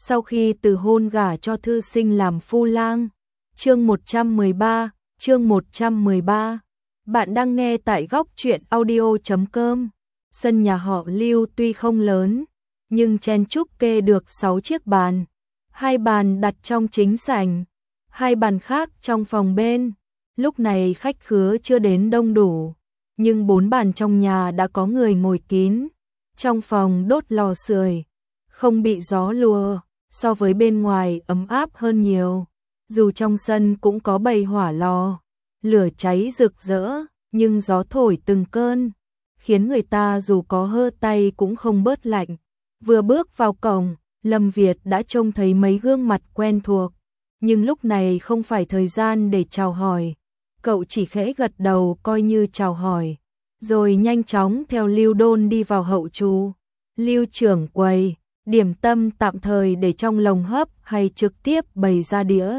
sau khi từ hôn gả cho thư sinh làm phu lang. Chương 113. Bạn đang nghe tại góc truyện audio.com. Sân nhà họ Lưu tuy không lớn, nhưng chen chúc kê được 6 chiếc bàn. 2 bàn đặt trong chính sảnh, 2 bàn khác trong phòng bên. Lúc này khách khứa chưa đến đông đủ, nhưng 4 bàn trong nhà đã có người ngồi kín. Trong phòng đốt lò sưởi, không bị gió lùa, so với bên ngoài ấm áp hơn nhiều. Dù trong sân cũng có bầy hỏa lò, lửa cháy rực rỡ, nhưng gió thổi từng cơn, khiến người ta dù có hơ tay cũng không bớt lạnh. Vừa bước vào cổng, Lâm Việt đã trông thấy mấy gương mặt quen thuộc, nhưng lúc này không phải thời gian để chào hỏi. Cậu chỉ khẽ gật đầu coi như chào hỏi, rồi nhanh chóng theo Lưu Đôn đi vào hậu trù. Lưu trưởng quầy, điểm tâm tạm thời để trong lồng hấp hay trực tiếp bày ra đĩa?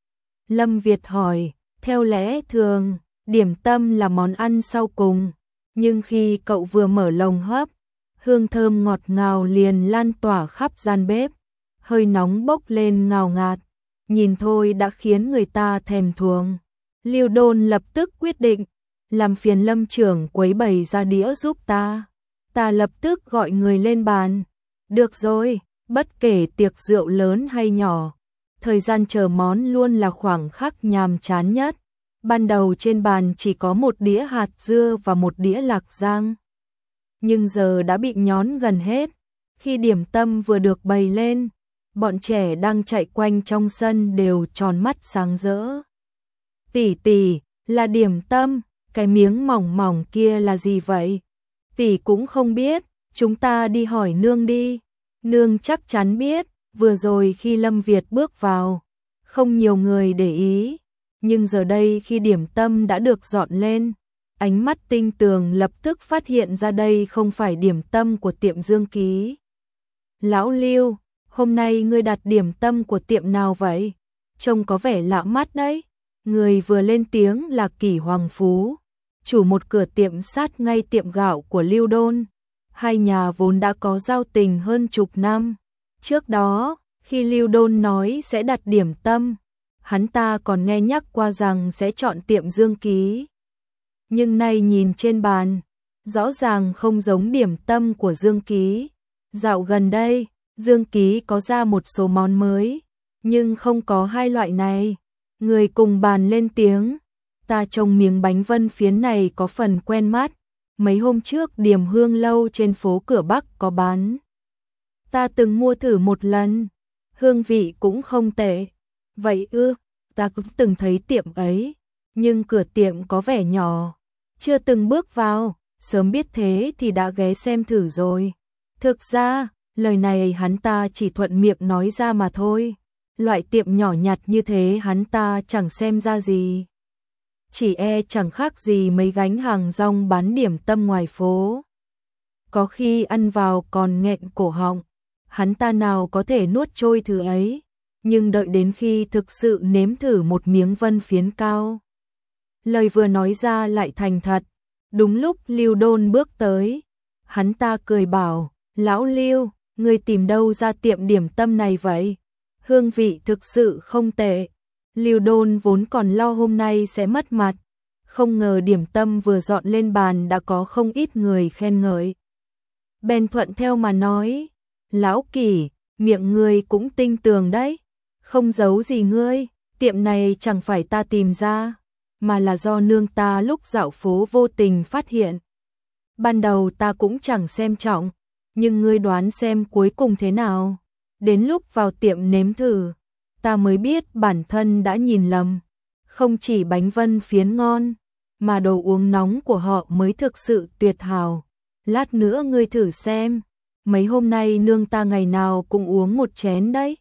Lâm Việt hỏi. Theo lẽ thường, điểm tâm là món ăn sau cùng, nhưng khi cậu vừa mở lồng hấp, hương thơm ngọt ngào liền lan tỏa khắp gian bếp, hơi nóng bốc lên ngào ngạt, nhìn thôi đã khiến người ta thèm thuồng. Lưu Đôn lập tức quyết định, làm phiền Lâm trưởng quấy bày ra đĩa giúp ta. Ta lập tức gọi người lên bàn. Được rồi, bất kể tiệc rượu lớn hay nhỏ, thời gian chờ món luôn là khoảng khắc nhàm chán nhất. Ban đầu trên bàn chỉ có một đĩa hạt dưa và một đĩa lạc rang, nhưng giờ đã bị nhón gần hết. Khi điểm tâm vừa được bày lên, bọn trẻ đang chạy quanh trong sân đều tròn mắt sáng rỡ. Tỷ tỷ, là điểm tâm, cái miếng mỏng mỏng kia là gì vậy? Tỷ cũng không biết, chúng ta đi hỏi nương đi. Nương chắc chắn biết. Vừa rồi khi Lâm Việt bước vào, không nhiều người để ý, nhưng giờ đây khi điểm tâm đã được dọn lên, ánh mắt tinh tường lập tức phát hiện ra đây không phải điểm tâm của tiệm Dương Ký. Lão Lưu, hôm nay ngươi đặt điểm tâm của tiệm nào vậy? Trông có vẻ lạ mắt đấy. Người vừa lên tiếng là Kỷ Hoàng Phú, chủ một cửa tiệm sát ngay tiệm gạo của Lưu Đôn. Hai nhà vốn đã có giao tình hơn chục năm. Trước đó, khi Lưu Đôn nói sẽ đặt điểm tâm, hắn ta còn nghe nhắc qua rằng sẽ chọn tiệm Dương Ký. Nhưng nay nhìn trên bàn, rõ ràng không giống điểm tâm của Dương Ký. Dạo gần đây, Dương Ký có ra một số món mới, nhưng không có hai loại này. Người cùng bàn lên tiếng, ta trông miếng bánh vân phiến này có phần quen mắt. Mấy hôm trước Điểm Hương Lâu trên phố Cửa Bắc có bán. Ta từng mua thử một lần, hương vị cũng không tệ. Vậy ư, ta cũng từng thấy tiệm ấy, nhưng cửa tiệm có vẻ nhỏ, chưa từng bước vào, sớm biết thế thì đã ghé xem thử rồi. Thực ra, lời này hắn ta chỉ thuận miệng nói ra mà thôi, loại tiệm nhỏ nhặt như thế hắn ta chẳng xem ra gì. Chỉ chẳng khác gì mấy gánh hàng rong bán điểm tâm ngoài phố. Có khi ăn vào còn nghẹn cổ họng. Hắn ta nào có thể nuốt trôi thứ ấy, nhưng đợi đến khi thực sự nếm thử một miếng vân phiến cao. Lời vừa nói ra lại thành thật. Đúng lúc Lưu Đôn bước tới, hắn ta cười bảo, lão Lưu, ngươi tìm đâu ra tiệm điểm tâm này vậy? Hương vị thực sự không tệ. Lưu Đôn vốn còn lo hôm nay sẽ mất mặt, không ngờ điểm tâm vừa dọn lên bàn đã có không ít người khen ngợi. Bèn thuận theo mà nói, lão Kỷ, miệng ngươi cũng tinh tường đấy, không giấu gì ngươi, tiệm này chẳng phải ta tìm ra, mà là do nương ta lúc dạo phố vô tình phát hiện. Ban đầu ta cũng chẳng xem trọng, nhưng ngươi đoán xem cuối cùng thế nào? Đến lúc vào tiệm nếm thử, ta mới biết bản thân đã nhìn lầm. Không chỉ bánh vân phiến ngon, mà đồ uống nóng của họ mới thực sự tuyệt hảo. Lát nữa ngươi thử xem, mấy hôm nay nương ta ngày nào cũng uống một chén đấy.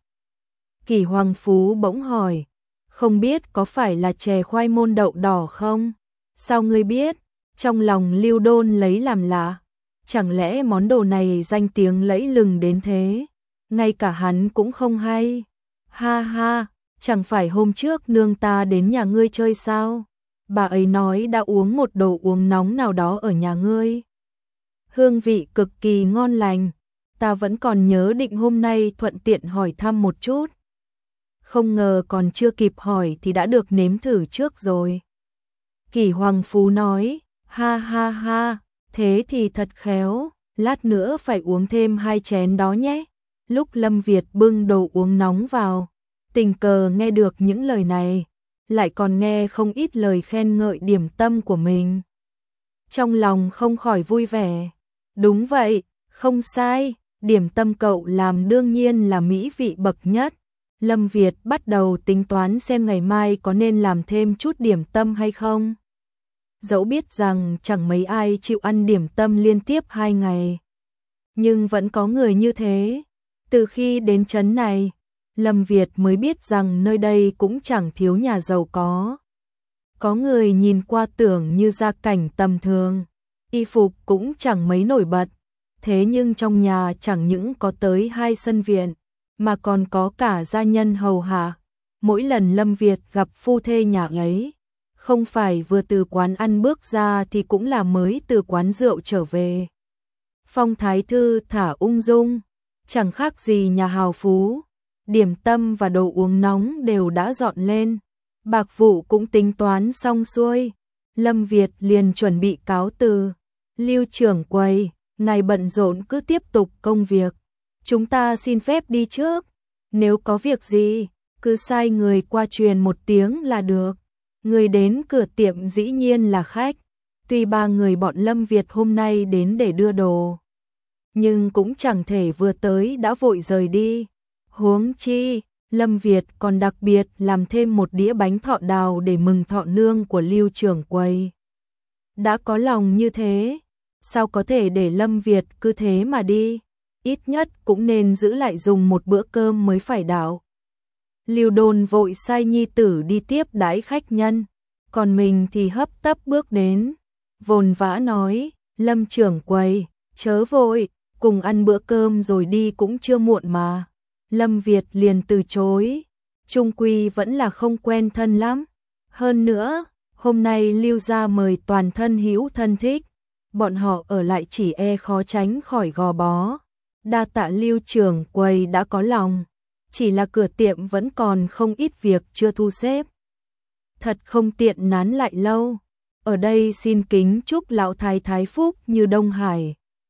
Kỷ Hoàng Phú bỗng hỏi, không biết có phải là chè khoai môn đậu đỏ không? Sao ngươi biết? Trong lòng Lưu Đôn lấy làm lạ, chẳng lẽ món đồ này danh tiếng lẫy lừng đến thế? Ngay cả hắn cũng không hay. Ha ha, chẳng phải hôm trước nương ta đến nhà ngươi chơi sao? Bà ấy nói đã uống một đồ uống nóng nào đó ở nhà ngươi. Hương vị cực kỳ ngon lành, ta vẫn còn nhớ định hôm nay thuận tiện hỏi thăm một chút. Không ngờ còn chưa kịp hỏi thì đã được nếm thử trước rồi. Kỷ Hoàng Phú nói, ha ha ha, thế thì thật khéo, lát nữa phải uống thêm 2 chén đó nhé. Lúc Lâm Việt bưng đồ uống nóng vào, tình cờ nghe được những lời này, lại còn nghe không ít lời khen ngợi điểm tâm của mình. Trong lòng không khỏi vui vẻ. Đúng vậy, không sai, điểm tâm cậu làm đương nhiên là mỹ vị bậc nhất. Lâm Việt bắt đầu tính toán xem ngày mai có nên làm thêm chút điểm tâm hay không. Dẫu biết rằng chẳng mấy ai chịu ăn điểm tâm liên tiếp 2 ngày. Nhưng vẫn có người như thế. Từ khi đến trấn này, Lâm Việt mới biết rằng nơi đây cũng chẳng thiếu nhà giàu có. Có người nhìn qua tưởng như gia cảnh tầm thường, y phục cũng chẳng mấy nổi bật. Thế nhưng trong nhà chẳng những có tới 2 sân viện, mà còn có cả gia nhân hầu hạ. Mỗi lần Lâm Việt gặp phu thê nhà ấy, không phải vừa từ quán ăn bước ra thì cũng là mới từ quán rượu trở về. Phong thái thư thả ung dung, chẳng khác gì nhà hào phú. Điểm tâm và đồ uống nóng đều đã dọn lên, bạc vụ cũng tính toán xong xuôi. Lâm Việt liền chuẩn bị cáo từ. Lưu trưởng quầy, ngài bận rộn cứ tiếp tục công việc. Chúng ta xin phép đi trước. Nếu có việc gì, cứ sai người qua truyền một tiếng là được. Người đến cửa tiệm dĩ nhiên là khách. Tuy 3 người bọn Lâm Việt hôm nay đến để đưa đồ, nhưng cũng chẳng thể vừa tới đã vội rời đi. Huống chi, Lâm Việt còn đặc biệt làm thêm một đĩa bánh thọ đào để mừng thọ nương của Lưu trưởng quầy. Đã có lòng như thế, sao có thể để Lâm Việt cứ thế mà đi, ít nhất cũng nên giữ lại dùng một bữa cơm mới phải đạo. Lưu Đôn vội sai nhi tử đi tiếp đãi khách nhân, còn mình thì hấp tấp bước đến, vồn vã nói, Lâm trưởng quầy, chớ vội, cùng ăn bữa cơm rồi đi cũng chưa muộn mà. Lâm Việt liền từ chối, chung quy vẫn là không quen thân lắm. Hơn nữa, hôm nay Lưu gia mời toàn thân hữu thân thích, bọn họ ở lại chỉ e khó tránh khỏi gò bó. Đa tạ Lưu trưởng quầy đã có lòng, chỉ là cửa tiệm vẫn còn không ít việc chưa thu xếp. Thật không tiện nán lại lâu, ở đây xin kính chúc lão thái thái phúc như Đông Hải.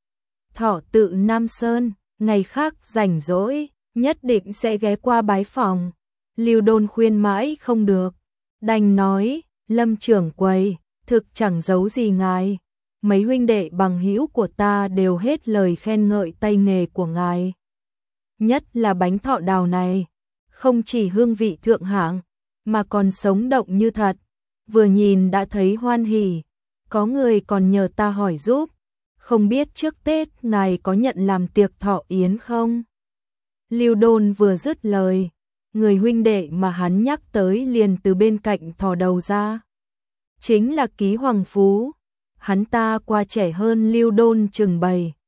Thọ tự Nam Sơn, ngày khác rảnh rỗi, nhất định sẽ ghé qua bái phòng. Lưu Đôn khuyên mãi không được, đành nói, Lâm trưởng quầy, thực chẳng giấu gì ngài. Mấy huynh đệ bằng hữu của ta đều hết lời khen ngợi tay nghề của ngài. Nhất là bánh thọ đào này, không chỉ hương vị thượng hạng, mà còn sống động như thật. Vừa nhìn đã thấy hoan hỉ, có người còn nhờ ta hỏi giúp. Không biết trước Tết ngài có nhận làm tiệc thọ yến không? Lưu Đôn vừa dứt lời, người huynh đệ mà hắn nhắc tới liền từ bên cạnh thò đầu ra. Chính là Ký Hoàng Phú. Hắn ta qua trẻ hơn Lưu Đôn chừng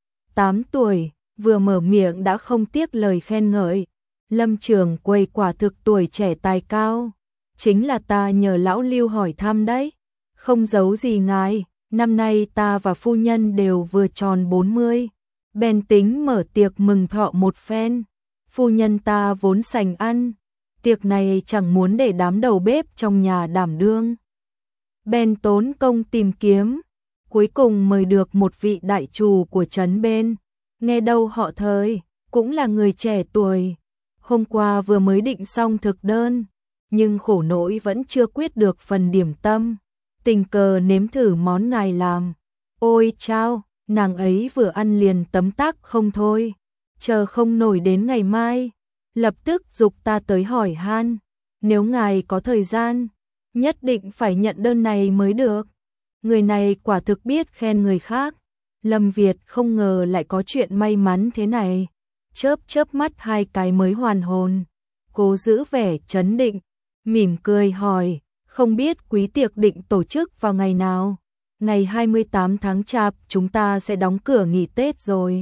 7-8 tuổi, vừa mở miệng đã không tiếc lời khen ngợi. Lâm trưởng quầy quả thực tuổi trẻ tài cao, chính là ta nhờ lão Lưu hỏi thăm đấy. Không giấu gì ngài, năm nay ta và phu nhân đều vừa tròn 40, bèn tính mở tiệc mừng thọ một phen. Phu nhân ta vốn sành ăn, tiệc này chẳng muốn để đám đầu bếp trong nhà đảm đương, bèn tốn công tìm kiếm, cuối cùng mời được một vị đại trù của trấn bên, nghe đâu họ Thời, cũng là người trẻ tuổi. Hôm qua vừa mới định xong thực đơn, nhưng khổ nỗi vẫn chưa quyết được phần điểm tâm, tình cờ nếm thử món ngài làm. Ôi chao, nàng ấy vừa ăn liền tấm tắc không thôi, chờ không nổi đến ngày mai, lập tức giục ta tới hỏi han, nếu ngài có thời gian, nhất định phải nhận đơn này mới được. Người này quả thực biết khen người khác. Lâm Việt không ngờ lại có chuyện may mắn thế này, chớp chớp mắt 2 cái mới hoàn hồn, cố giữ vẻ trấn định, mỉm cười hỏi, không biết quý tiệc định tổ chức vào ngày nào? Ngày 28 tháng Chạp chúng ta sẽ đóng cửa nghỉ Tết rồi.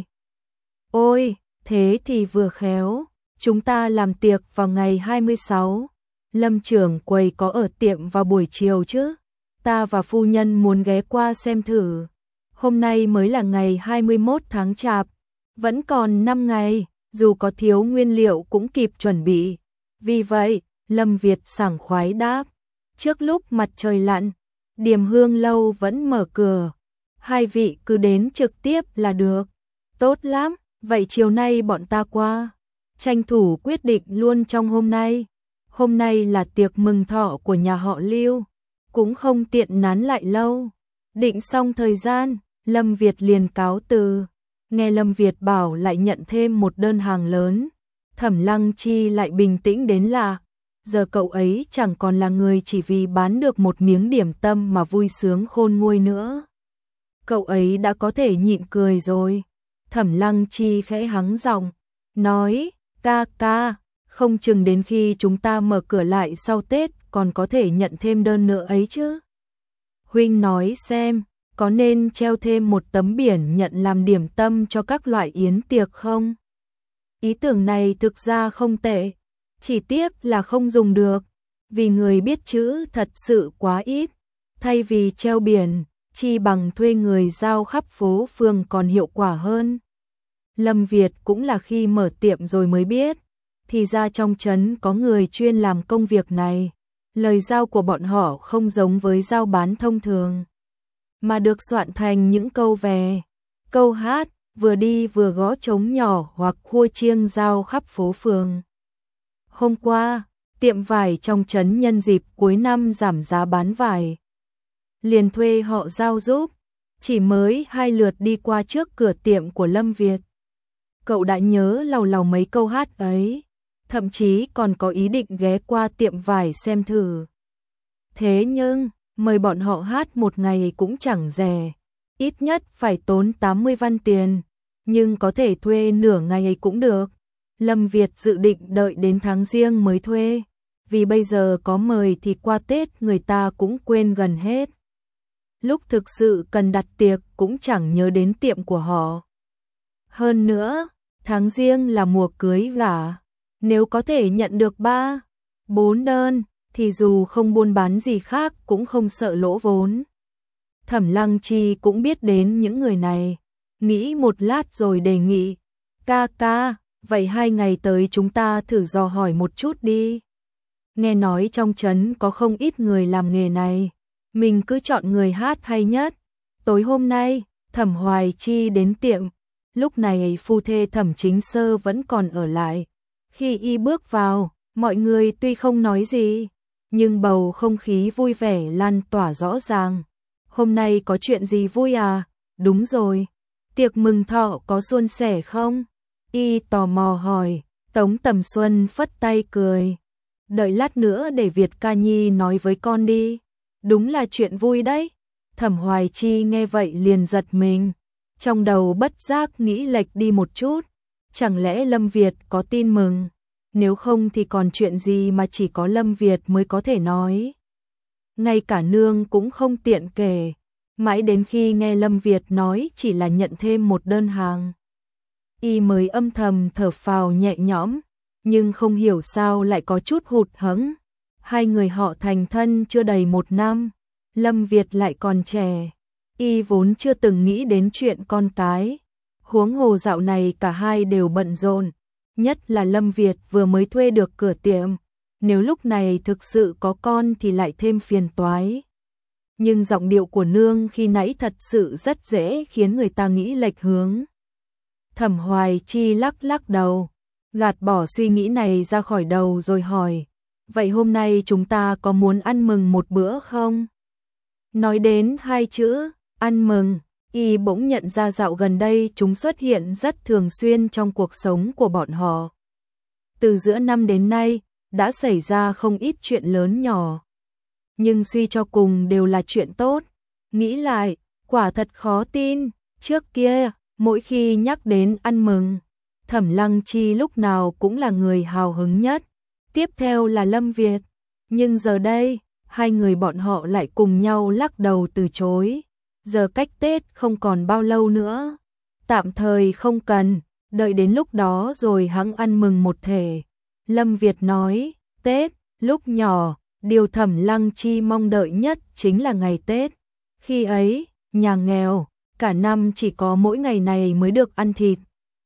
Ôi, thế thì vừa khéo, chúng ta làm tiệc vào ngày 26. Lâm trưởng quầy có ở tiệm vào buổi chiều chứ? Ta và phu nhân muốn ghé qua xem thử. Hôm nay mới là ngày 21 tháng Chạp, Vẫn còn 5 ngày, dù có thiếu nguyên liệu cũng kịp chuẩn bị. Vì vậy, Lâm Việt sảng khoái đáp. Trước lúc mặt trời lặn, Điềm Hương lâu vẫn mở cửa. Hai vị cứ đến trực tiếp là được. Tốt lắm, vậy chiều nay bọn ta qua. Tranh thủ quyết định luôn trong hôm nay. Hôm nay là tiệc mừng thọ của nhà họ Lưu, cũng không tiện nán lại lâu. Định xong thời gian, Lâm Việt liền cáo từ. Nghe Lâm Việt bảo lại nhận thêm một đơn hàng lớn, Thẩm Lăng Chi lại bình tĩnh đến lạ. Giờ cậu ấy chẳng còn là người chỉ vì bán được một miếng điểm tâm mà vui sướng khôn nguôi nữa. Cậu ấy đã có thể nhịn cười rồi. Thẩm Lăng Chi khẽ hắng giọng, nói, ca, không chừng đến khi chúng ta mở cửa lại sau Tết còn có thể nhận thêm đơn nữa ấy chứ. Huynh nói xem, có nên treo thêm một tấm biển nhận làm điểm tâm cho các loại yến tiệc không? Ý tưởng này thực ra không tệ, chỉ tiếc là không dùng được, vì người biết chữ thật sự quá ít. Thay vì treo biển, chi bằng thuê người giao khắp phố phường còn hiệu quả hơn. Lâm Việt cũng là khi mở tiệm rồi mới biết, thì ra trong trấn có người chuyên làm công việc này. Lời giao của bọn họ không giống với giao bán thông thường, mà được soạn thành những câu về, câu hát, vừa đi vừa gõ trống nhỏ hoặc khua chiêng giao khắp phố phường. Hôm qua, tiệm vải trong trấn nhân dịp cuối năm giảm giá bán vải, liền thuê họ giao giúp. Chỉ mới 2 lượt đi qua trước cửa tiệm của Lâm Việt, cậu đã nhớ lầu mấy câu hát ấy, thậm chí còn có ý định ghé qua tiệm vải xem thử. Thế nhưng, mời bọn họ hát một ngày cũng chẳng rẻ, ít nhất phải tốn 80 văn tiền, nhưng có thể thuê nửa ngày cũng được. Lâm Việt dự định đợi đến tháng Giêng mới thuê, vì bây giờ có mời thì qua Tết người ta cũng quên gần hết. Lúc thực sự cần đặt tiệc cũng chẳng nhớ đến tiệm của họ. Hơn nữa, tháng Giêng là mùa cưới gả, nếu có thể nhận được 3, 4 đơn, thì dù không buôn bán gì khác cũng không sợ lỗ vốn. Thẩm Lăng Chi cũng biết đến những người này, nghĩ một lát rồi đề nghị, ca, vậy 2 ngày tới chúng ta thử dò hỏi một chút đi. Nghe nói trong trấn có không ít người làm nghề này, mình cứ chọn người hát hay nhất. Tối hôm nay, Thẩm Hoài Chi đến tiệm, lúc này phu thê Thẩm Chính Sơ vẫn còn ở lại. Khi y bước vào, mọi người tuy không nói gì, nhưng bầu không khí vui vẻ lan tỏa rõ ràng. Hôm nay có chuyện gì vui à? Đúng rồi, tiệc mừng thọ có suôn sẻ không? Y tò mò hỏi. Tống Tầm Xuân phất tay cười. Đợi lát nữa để Việt Ca Nhi nói với con đi. Đúng là chuyện vui đấy. Thẩm Hoài Chi nghe vậy liền giật mình, trong đầu bất giác nghĩ lệch đi một chút. Chẳng lẽ Lâm Việt có tin mừng? Nếu không thì còn chuyện gì mà chỉ có Lâm Việt mới có thể nói. Ngay cả nương cũng không tiện kể, mãi đến khi nghe Lâm Việt nói chỉ là nhận thêm một đơn hàng, y mới âm thầm thở phào nhẹ nhõm, nhưng không hiểu sao lại có chút hụt hẫng. Hai người họ thành thân chưa đầy 1 năm, Lâm Việt lại còn trẻ, y vốn chưa từng nghĩ đến chuyện con cái. Huống hồ dạo này cả hai đều bận rộn, nhất là Lâm Việt vừa mới thuê được cửa tiệm, nếu lúc này thực sự có con thì lại thêm phiền toái. Nhưng giọng điệu của nương khi nãy thật sự rất dễ khiến người ta nghĩ lệch hướng. Thẩm Hoài Chi lắc đầu, gạt bỏ suy nghĩ này ra khỏi đầu rồi hỏi, vậy hôm nay chúng ta có muốn ăn mừng một bữa không? Nói đến 2 chữ, ăn mừng, y bỗng nhận ra dạo gần đây chúng xuất hiện rất thường xuyên trong cuộc sống của bọn họ. Từ giữa năm đến nay, đã xảy ra không ít chuyện lớn nhỏ, nhưng suy cho cùng đều là chuyện tốt. Nghĩ lại, quả thật khó tin, trước kia, mỗi khi nhắc đến ăn mừng, Thẩm Lăng Chi lúc nào cũng là người hào hứng nhất, tiếp theo là Lâm Việt, nhưng giờ đây, hai người bọn họ lại cùng nhau lắc đầu từ chối. Giờ cách Tết không còn bao lâu nữa, tạm thời không cần, đợi đến lúc đó rồi hẵng ăn mừng một thể. Lâm Việt nói, Tết, lúc nhỏ, điều Thẩm Lăng Chi mong đợi nhất chính là ngày Tết. Khi ấy, nhà nghèo, cả năm chỉ có mỗi ngày này mới được ăn thịt.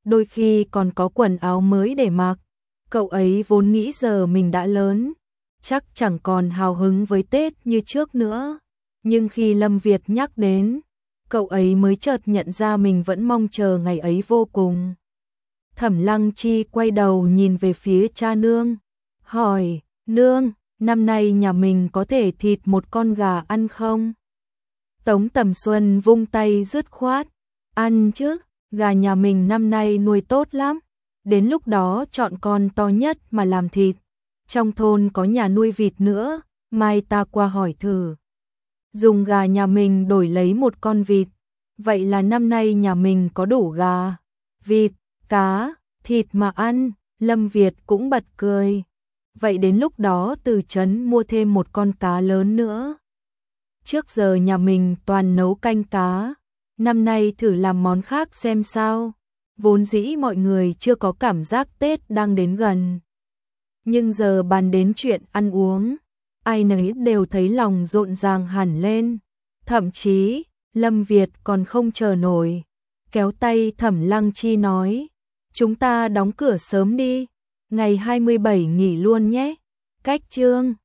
đôi khi còn có quần áo mới để mặc. Cậu ấy vốn nghĩ giờ mình đã lớn, chắc chẳng còn hào hứng với Tết như trước nữa. Nhưng khi Lâm Việt nhắc đến, cậu ấy mới chợt nhận ra mình vẫn mong chờ ngày ấy vô cùng. Thẩm Lăng Chi quay đầu nhìn về phía cha nương, hỏi, nương, năm nay nhà mình có thể thịt một con gà ăn không? Tống Tầm Xuân vung tay dứt khoát, ăn chứ, gà nhà mình năm nay nuôi tốt lắm, đến lúc đó chọn con to nhất mà làm thịt. Trong thôn có nhà nuôi vịt nữa, mai ta qua hỏi thử. Dùng gà nhà mình đổi lấy một con vịt, vậy là năm nay nhà mình có đủ gà, vịt, cá, thịt mà ăn. Lâm Việt cũng bật cười. Vậy đến lúc đó từ trấn mua thêm một con cá lớn nữa. Trước giờ nhà mình toàn nấu canh cá, năm nay thử làm món khác xem sao. Vốn dĩ mọi người chưa có cảm giác Tết đang đến gần, nhưng giờ bàn đến chuyện ăn uống, ai nấy đều thấy lòng rộn ràng hẳn lên. Thậm chí, Lâm Việt còn không chờ nổi, kéo tay Thẩm Lăng Chi nói, chúng ta đóng cửa sớm đi, ngày 27 nghỉ luôn nhé. Cách chương